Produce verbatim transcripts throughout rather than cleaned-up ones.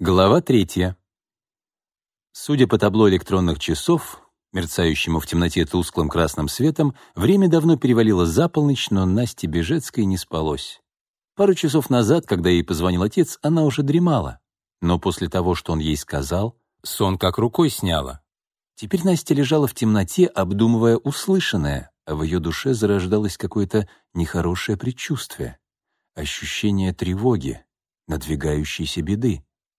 Глава третья. Судя по табло электронных часов, мерцающему в темноте тусклым красным светом, время давно перевалило за полночь, но Насте Бежецкой не спалось. Пару часов назад, когда ей позвонил отец, она уже дремала. Но после того, что он ей сказал, сон как рукой сняло. Теперь Настя лежала в темноте, обдумывая услышанное, а в ее душе зарождалось какое-то нехорошее предчувствие, ощущение тревоги, надвигающейся беды.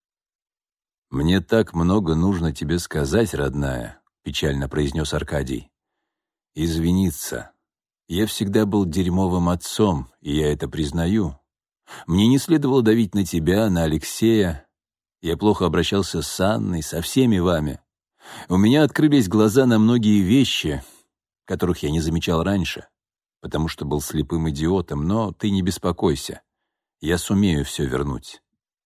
«Мне так много нужно тебе сказать, родная», — печально произнес Аркадий. «Извиниться. Я всегда был дерьмовым отцом, и я это признаю. Мне не следовало давить на тебя, на Алексея. Я плохо обращался с Анной, со всеми вами. У меня открылись глаза на многие вещи, которых я не замечал раньше, потому что был слепым идиотом, но ты не беспокойся. Я сумею все вернуть».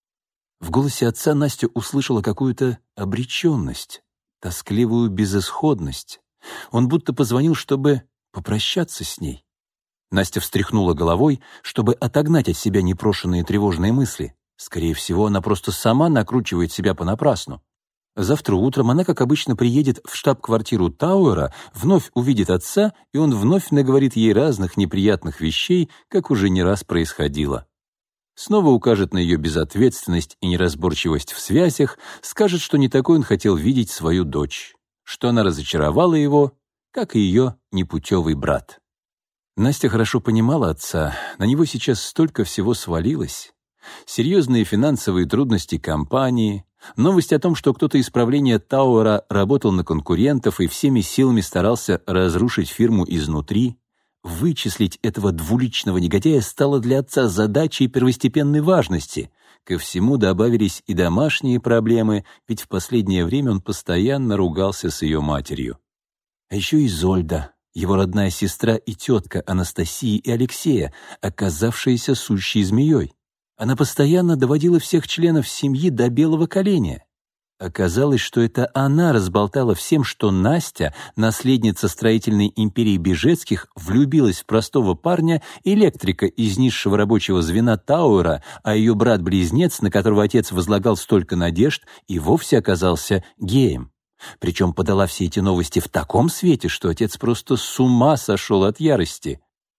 В голосе отца Настя услышала какую-то обреченность, тоскливую безысходность. Он будто позвонил, чтобы попрощаться с ней. Настя встряхнула головой, чтобы отогнать от себя непрошенные тревожные мысли. Скорее всего, она просто сама накручивает себя понапрасну. Завтра утром она, как обычно, приедет в штаб-квартиру Тауэра, вновь увидит отца, и он вновь наговорит ей разных неприятных вещей, как уже не раз происходило. Снова укажет на ее безответственность и неразборчивость в связях, скажет, что не такой он хотел видеть свою дочь, что она разочаровала его, как и ее непутевый брат. Настя хорошо понимала отца, на него сейчас столько всего свалилось. Серьезные финансовые трудности компании, новость о том, что кто-то из правления Тауэра работал на конкурентов и всеми силами старался разрушить фирму изнутри. Вычислить этого двуличного негодяя стало для отца задачей первостепенной важности. Ко всему добавились и домашние проблемы, ведь в последнее время он постоянно ругался с ее матерью. А еще Изольда, его родная сестра и тетка Анастасии и Алексея, оказавшаяся сущей змеей. Она постоянно доводила всех членов семьи до белого коленя. Оказалось, что это она разболтала всем, что Настя, наследница строительной империи Бежецких, влюбилась в простого парня, электрика из низшего рабочего звена Тауэра, а ее брат-близнец, на которого отец возлагал столько надежд, и вовсе оказался геем. Причем подала все эти новости в таком свете, что отец просто с ума сошел от ярости.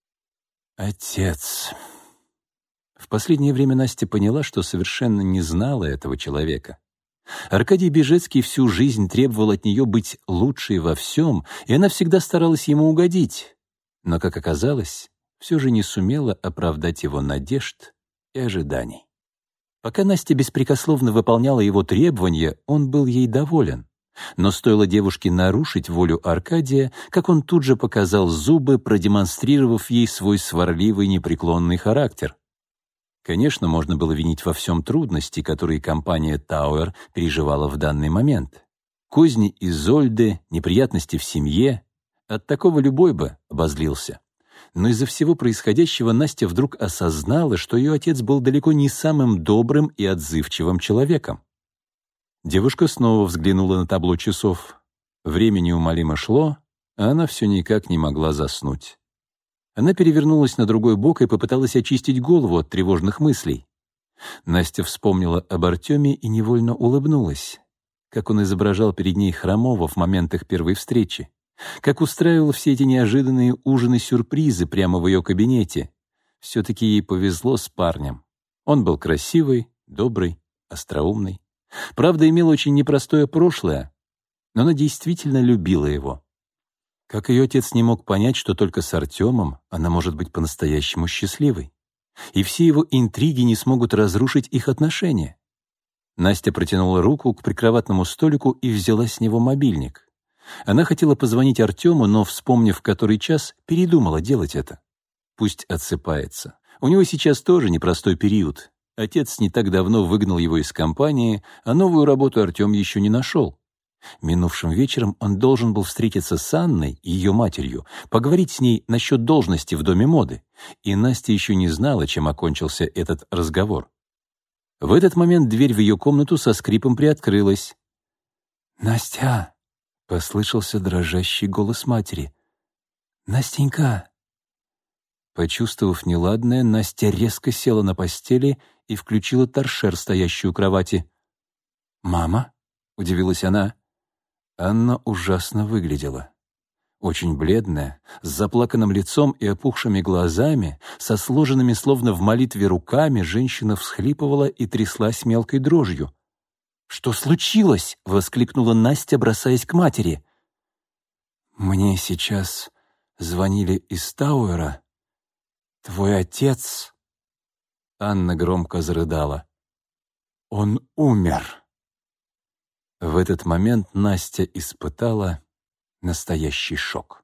Отец. В последнее время Настя поняла, что совершенно не знала этого человека. Аркадий Бежецкий всю жизнь требовал от нее быть лучшей во всем, и она всегда старалась ему угодить. Но, как оказалось, все же не сумела оправдать его надежд и ожиданий. Пока Настя беспрекословно выполняла его требования, он был ей доволен. Но стоило девушке нарушить волю Аркадия, как он тут же показал зубы, продемонстрировав ей свой сварливый непреклонный характер. Конечно, можно было винить во всем трудности, которые компания Тауэр переживала в данный момент. Козни Изольды, неприятности в семье. От такого любой бы обозлился. Но из-за всего происходящего Настя вдруг осознала, что ее отец был далеко не самым добрым и отзывчивым человеком. Девушка снова взглянула на табло часов. Время неумолимо шло, а она все никак не могла заснуть. Она перевернулась на другой бок и попыталась очистить голову от тревожных мыслей. Настя вспомнила об Артеме и невольно улыбнулась, как он изображал перед ней хромого в момент их первой встречи, как устраивал все эти неожиданные ужины-сюрпризы прямо в ее кабинете. Все-таки ей повезло с парнем. Он был красивый, добрый, остроумный. Правда, имел очень непростое прошлое, но она действительно любила его. Как ее отец не мог понять, что только с Артемом она может быть по-настоящему счастливой, и все его интриги не смогут разрушить их отношения. Настя протянула руку к прикроватному столику и взяла с него мобильник. Она хотела позвонить Артему, но, вспомнив который час, передумала делать это. Пусть отсыпается. У него сейчас тоже непростой период. Отец не так давно выгнал его из компании, а новую работу Артем еще не нашел. Минувшим вечером он должен был встретиться с Анной, ее матерью, поговорить с ней насчет должности в Доме моды, и Настя еще не знала, чем окончился этот разговор. В этот момент дверь в ее комнату со скрипом приоткрылась. «Настя!» — послышался дрожащий голос матери. «Настенька!» Почувствовав неладное, Настя резко села на постели и включила торшер, стоящий у кровати. «Мама?» — удивилась она. Анна ужасно выглядела. Очень бледная, с заплаканным лицом и опухшими глазами, со сложенными словно в молитве руками, женщина всхлипывала и тряслась мелкой дрожью. «Что случилось?» — воскликнула Настя, бросаясь к матери. «Мне сейчас звонили из Тауэра. Твой отец...» Анна громко зарыдала. «Он умер!» В этот момент Настя испытала настоящий шок.